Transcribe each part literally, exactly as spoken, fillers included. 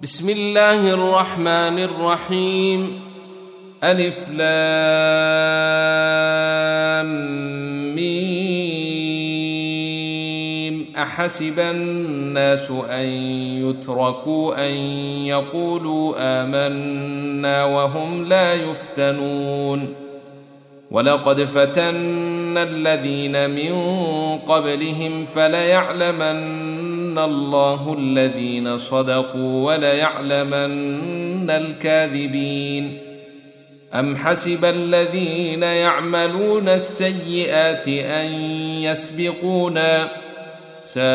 بسم الله الرحمن الرحيم. ألف لام ميم. أحسب الناس أن يتركوا أن يقولوا آمنا وهم لا يفتنون. ولقد فتنا الذين من قبلهم فليعلمن الله الذين صدقوا وليعلمن الكاذبين. أم حسب الذين يعملون السيئات أن يسبقونا ساء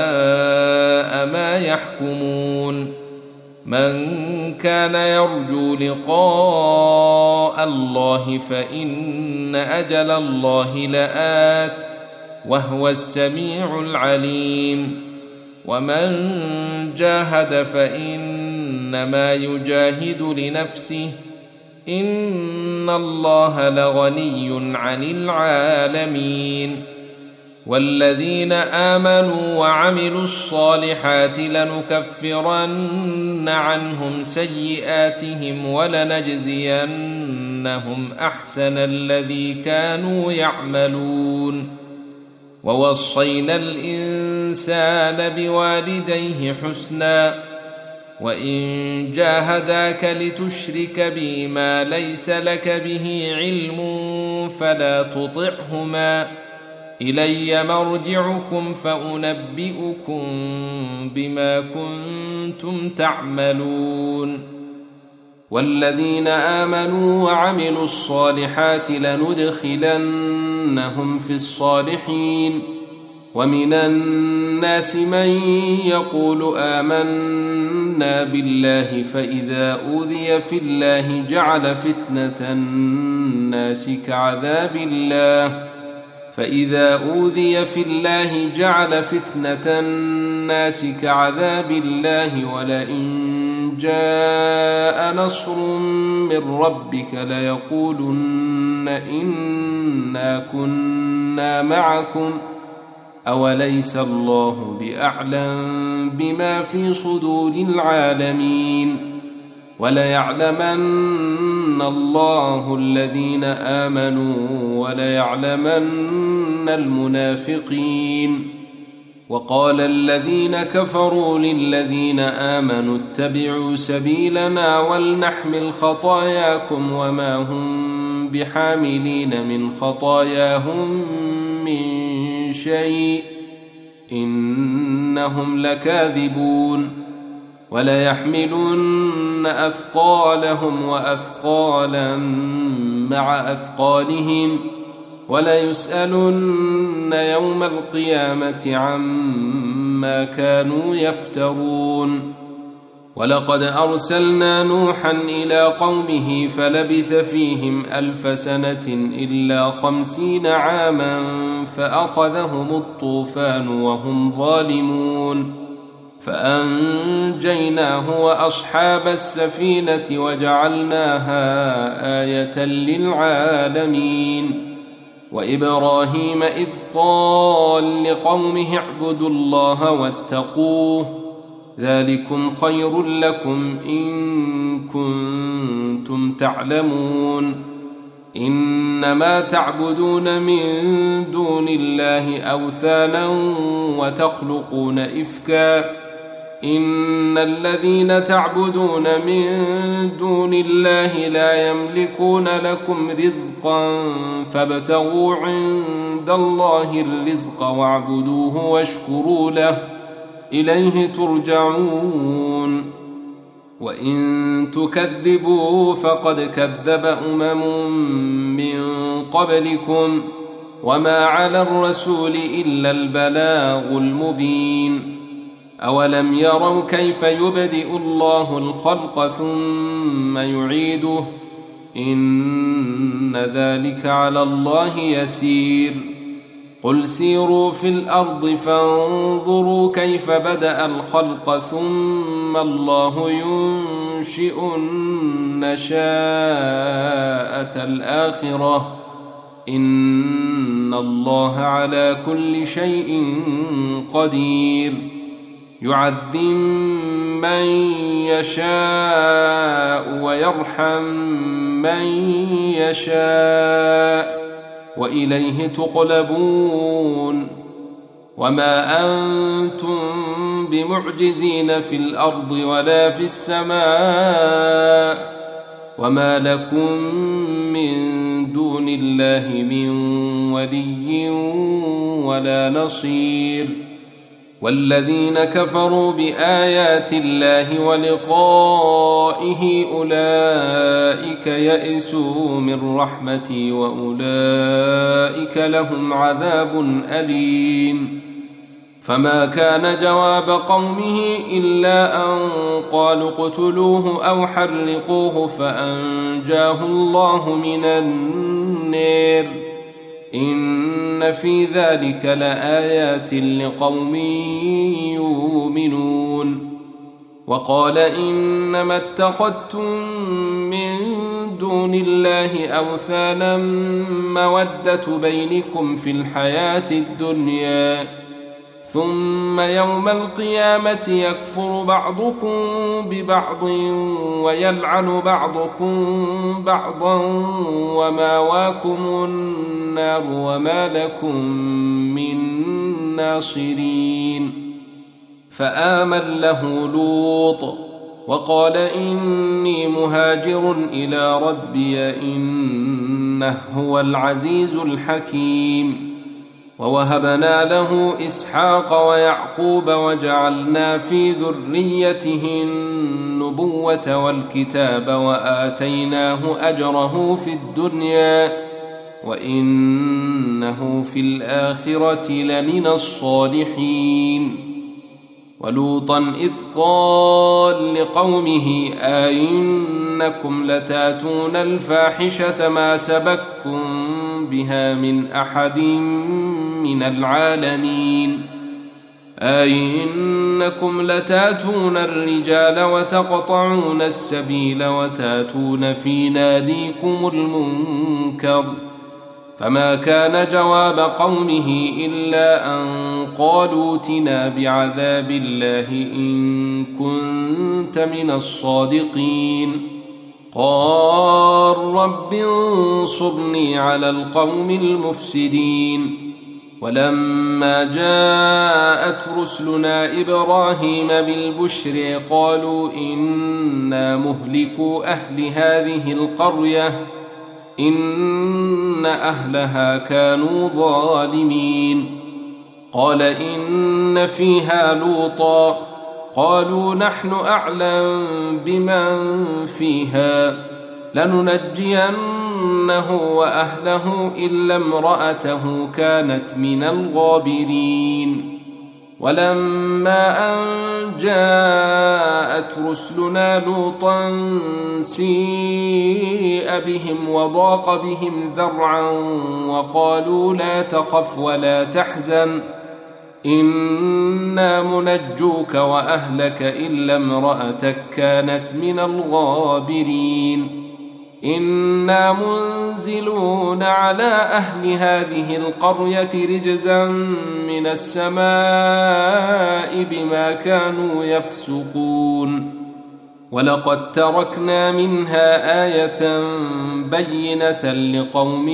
ما يحكمون. من كان يرجو لقاء الله فإن أجل الله لآت وهو السميع العليم. ومن جاهد فإنما يجاهد لنفسه إن الله لغني عن العالمين. والذين آمنوا وعملوا الصالحات لنكفرن عنهم سيئاتهم ولنجزينهم أحسن الذي كانوا يعملون. ووصينا الإنسان بوالديه حسنا وإن جاهداك لتشرك بي ما ليس لك به علم فلا تطعهما إلي مرجعكم فأنبئكم بما كنتم تعملون. والذين آمنوا وعملوا الصالحات لندخلنهم في الصالحين. ومن الناس من يقول آمنا بالله فإذا أوذي في الله جعل فتنة الناس كعذاب الله فإذا أوذي في الله جعل فتنة الناس كعذاب الله ولئن جاء نصر من ربك ليقولن إنا كنا معكم أوليس الله بأعلم بما في صدور العالمين. وليعلمن الله الذين آمنوا وليعلمن المنافقين. وقال الذين كفروا للذين آمنوا اتبعوا سبيلنا ولنحمل خطاياكم وما هم بحاملين من خطاياهم من شيء إنهم لكاذبون. وليحملن أثقالهم وأثقالا مع أثقالهم وليسألن يوم القيامة عما كانوا يفترون. ولقد أرسلنا نوحا إلى قومه فلبث فيهم ألف سنة إلا خمسين عاما فأخذهم الطوفان وهم ظالمون فأنجيناه وأصحاب السفينة وجعلناها آية للعالمين. وإبراهيم إذ قال لقومه اعبدوا الله واتقوه ذلكم خير لكم إن كنتم تعلمون. إنما تعبدون من دون الله أوثانا وتخلقون إفكا إن الذين تعبدون من دون الله لا يملكون لكم رزقا فابتغوا عند الله الرزق واعبدوه واشكروا له إليه ترجعون. وإن تكذبوا فقد كذب أمم من قبلكم وما على الرسول إلا البلاغ المبين. أولم يروا كيف يبدئ الله الخلق ثم يعيده إن ذلك على الله يسير. قل سيروا في الأرض فانظروا كيف بدأ الخلق ثم الله ينشئ النشاءة الآخرة إن الله على كل شيء قدير. يعذب من يشاء ويرحم من يشاء وإليه تقلبون وما أنتم بمعجزين في الأرض ولا في السماء وما لكم من دون الله من ولي ولا نصير والذين كفروا بآيات الله ولقائه أولئك يئسوا من رحمتي وأولئك لهم عذاب أليم فما كان جواب قومه إلا أن قالوا اقتلوه أو حرقوه فأنجاه الله من النار إن في ذلك لآيات لقوم يؤمنون وقال إنما اتخذتم من دون الله أوثانا مودة بينكم في الحياة الدنيا ثم يوم القيامة يكفر بعضكم ببعض ويلعن بعضكم بعضا وماواكم النار وما لكم من ناصرين فآمن له لوط وقال إني مهاجر إلى ربي إنه هو العزيز الحكيم ووهبنا له إسحاق ويعقوب وجعلنا في ذريته النبوة والكتاب وآتيناه أجره في الدنيا وإنه في الآخرة لمن الصالحين ولوطا إذ قال لقومه أئنكم لتاتون الفاحشة ما سبقكم بها من أحد من العالمين أئنكم لتاتون الرجال وتقطعون السبيل وتاتون في ناديكم المنكر فما كان جواب قومه إلا أن قالوا ائتنا بعذاب الله إن كنت من الصادقين قال رب انصرني على القوم المفسدين ولما جاءت رسلنا إبراهيم بالبشر قالوا إنا مهلكو أهل هذه القرية إن أهلها كانوا ظالمين قال إن فيها لوطا قالوا نحن أعلم بمن فيها لننجينه وأهله إلا امرأته كانت من الغابرين ولما أن جاءت رسلنا لوطا سيء بهم وضاق بهم ذرعا وقالوا لا تخف ولا تحزن إنا منجوك وأهلك إلا امرأتك كانت من الغابرين إنا منزلون على أهل هذه القرية رجزا من السماء بما كانوا يفسقون ولقد تركنا منها آية بينة لقوم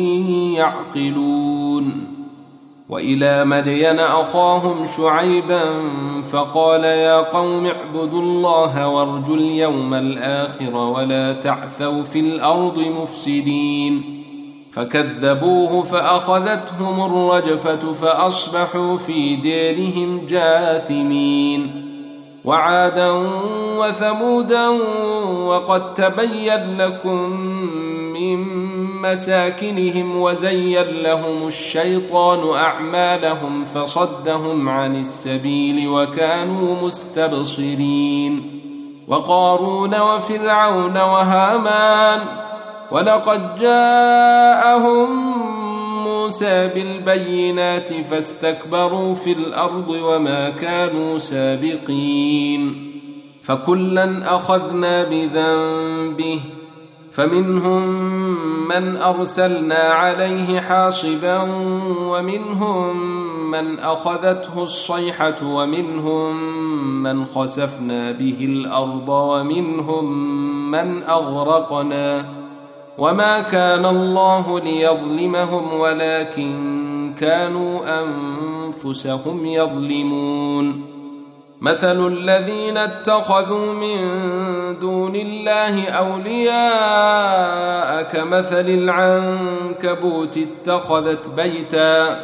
يعقلون وإلى مدين أخاهم شعيبا فقال يا قوم اعبدوا الله وارجوا اليوم الآخر ولا تعثوا في الأرض مفسدين فكذبوه فأخذتهم الرجفة فأصبحوا في ديرهم جاثمين وعادا وثمودا وقد تبين لكم من مساكنهم وزين لهم الشيطان أعمالهم فصدهم عن السبيل وكانوا مستبصرين وقارون وفرعون وهامان ولقد جاءهم موسى بالبينات فاستكبروا في الأرض وما كانوا سابقين فكلا أخذنا بذنبه فمنهم من أرسلنا عليه حاصبا ومنهم من أخذته الصيحة ومنهم من خسفنا به الأرض ومنهم من أغرقنا وما كان الله ليظلمهم ولكن كانوا أنفسهم يظلمون. مثل الذين اتخذوا من دون الله أولياء كمثل العنكبوت اتخذت بيتا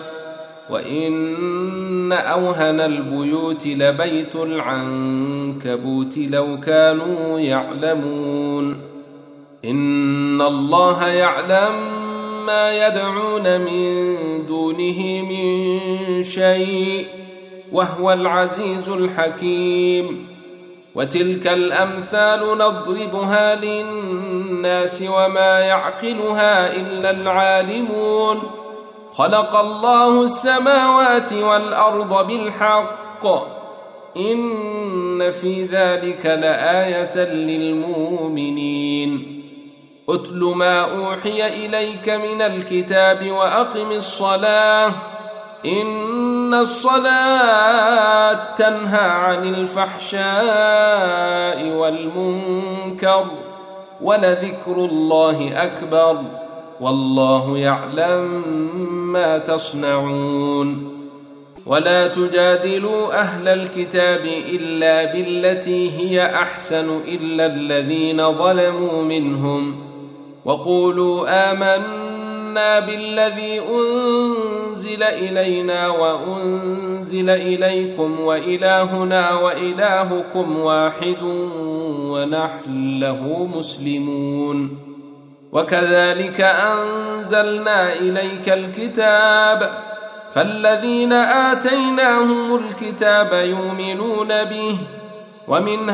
وإن أوهن البيوت لبيت العنكبوت لو كانوا يعلمون. إن الله يعلم ما يدعون من دونه من شيء وهو العزيز الحكيم. وتلك الأمثال نضربها للناس وما يعقلها إلا العالمون. خلق الله السماوات والأرض بالحق إن في ذلك لآية للمؤمنين. أتل ما أوحي إليك من الكتاب وأقم الصلاة إن الصلاة تنهى عن الفحشاء والمنكر ولذكر الله أكبر والله يعلم ما تصنعون. ولا تجادلوا أهل الكتاب إلا بالتي هي أحسن إلا الذين ظلموا منهم وقولوا آمنا بالذي أنزل إلينا وأنزل إليكم وإلهنا وإلهكم واحد ونحن له مسلمون. وكذلك أنزلنا إليك الكتاب فالذين آتيناهم الكتاب يؤمنون به ومن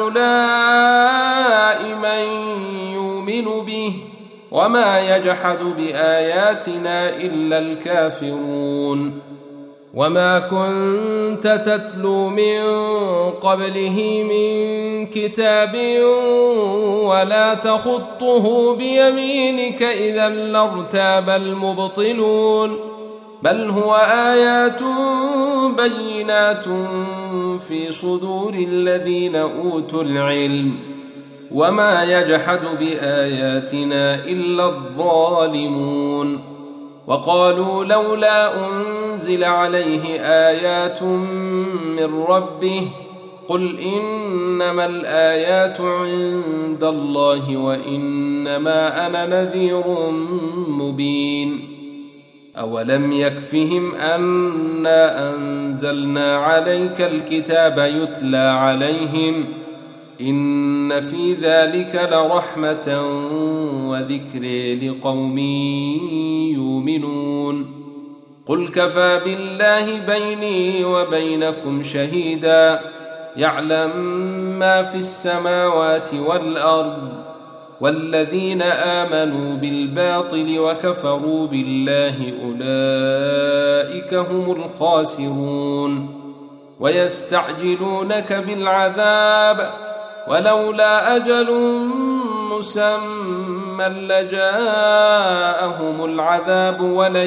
هؤلاء من يؤمن به وما يجحد بآياتنا إلا الكافرون. وما كنت تتلو من قبله من كتاب ولا تخطه بيمينك إذا لارتاب المبطلون بل هو آيات بينات في صدور الذين أوتوا العلم وما يجحد بآياتنا إلا الظالمون. وقالوا لولا أنزل عليه آيات من ربه قل إنما الآيات عند الله وإنما أنا نذير مبين. أولم يكفهم أنا أنزلنا عليك الكتاب يتلى عليهم إن في ذلك لرحمة وذكر لقوم يؤمنون. قل كفى بالله بيني وبينكم شهيدا يعلم ما في السماوات والأرض والذين آمنوا بالباطل وكفروا بالله أولئك هم الخاسرون. ويستعجلونك بالعذاب ولولا أجل مسمى لجاءهم العذاب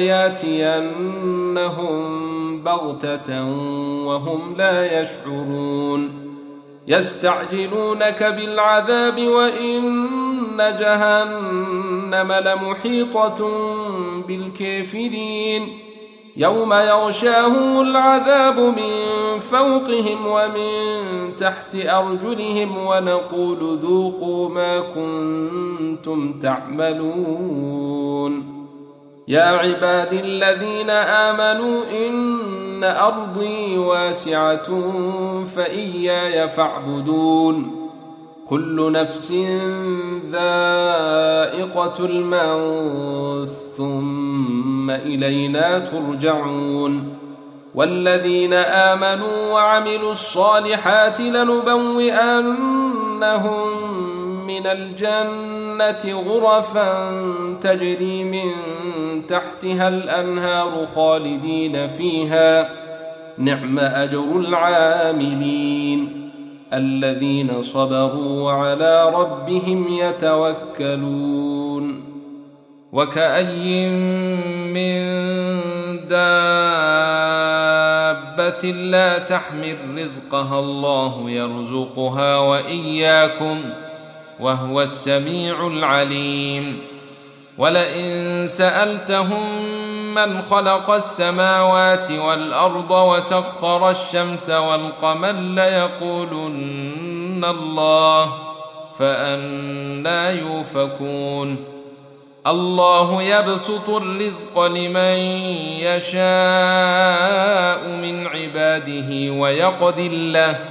ولياتينهم بغتة وهم لا يشعرون. يستعجلونك بالعذاب وإن جهنم لمحيطة بالكافرين يوم يغشاهم العذاب من فوقهم ومن تحت أرجلهم ونقول ذوقوا ما كنتم تعملون. يا عباد الذين آمنوا إن أرضي واسعة فإياي فاعبدون. كل نفس ذائقة الموت ثم إلينا ترجعون. والذين آمنوا وعملوا الصالحات لنبوئنهم من الجنة غرفا تجري من تحتها الأنهار خالدين فيها نعم أجر العاملين الذين صبروا وعلى ربهم يتوكلون. وكأي من دابة دابة لا تحمل رزقها الله يرزقها وإياكم وهو السميع العليم. ولئن سألتهم من خلق السماوات والأرض وسخر الشمس والقمر ليقولن الله فأنى يؤفكون. الله يبسط الرزق لمن يشاء من عباده ويقدر له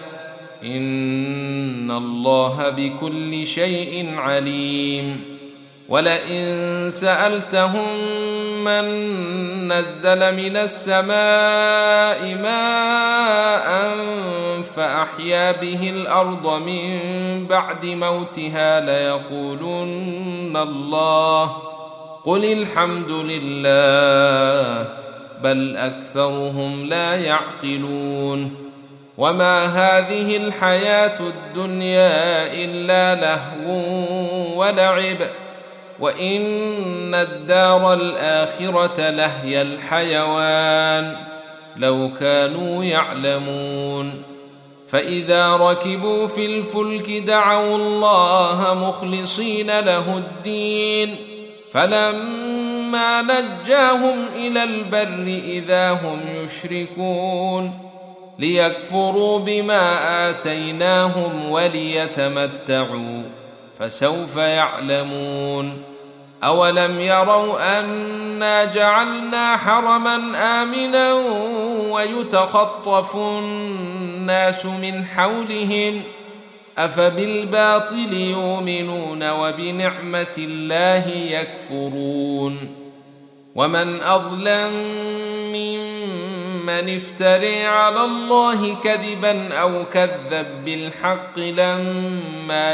إن الله بكل شيء عليم. ولئن سألتهم من نزل من السماء ماء فأحيا به الأرض من بعد موتها ليقولن الله قل الحمد لله بل أكثرهم لا يعقلون. وما هذه الحياة الدنيا إلا لهو ولعب وإن الدار الآخرة لهي الحيوان لو كانوا يعلمون. فإذا ركبوا في الفلك دعوا الله مخلصين له الدين فلما نجاهم إلى البر إذا هم يشركون ليكفروا بما آتيناهم وليتمتعوا فسوف يعلمون. أولم يروا أنا جعلنا حرما آمنا ويتخطف الناس من حولهم أفبالباطل يؤمنون وبنعمة الله يكفرون. ومن أظلم ممن افترى على الله كذبا أو كذب بالحق لما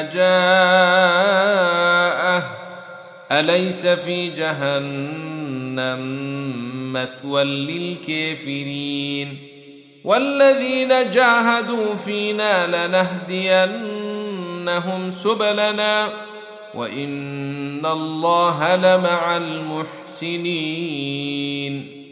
جاءه أليس في جهنم مثوى للكافرين. والذين جاهدوا فينا لنهدينهم سبلنا وإن الله لمع المحسنين.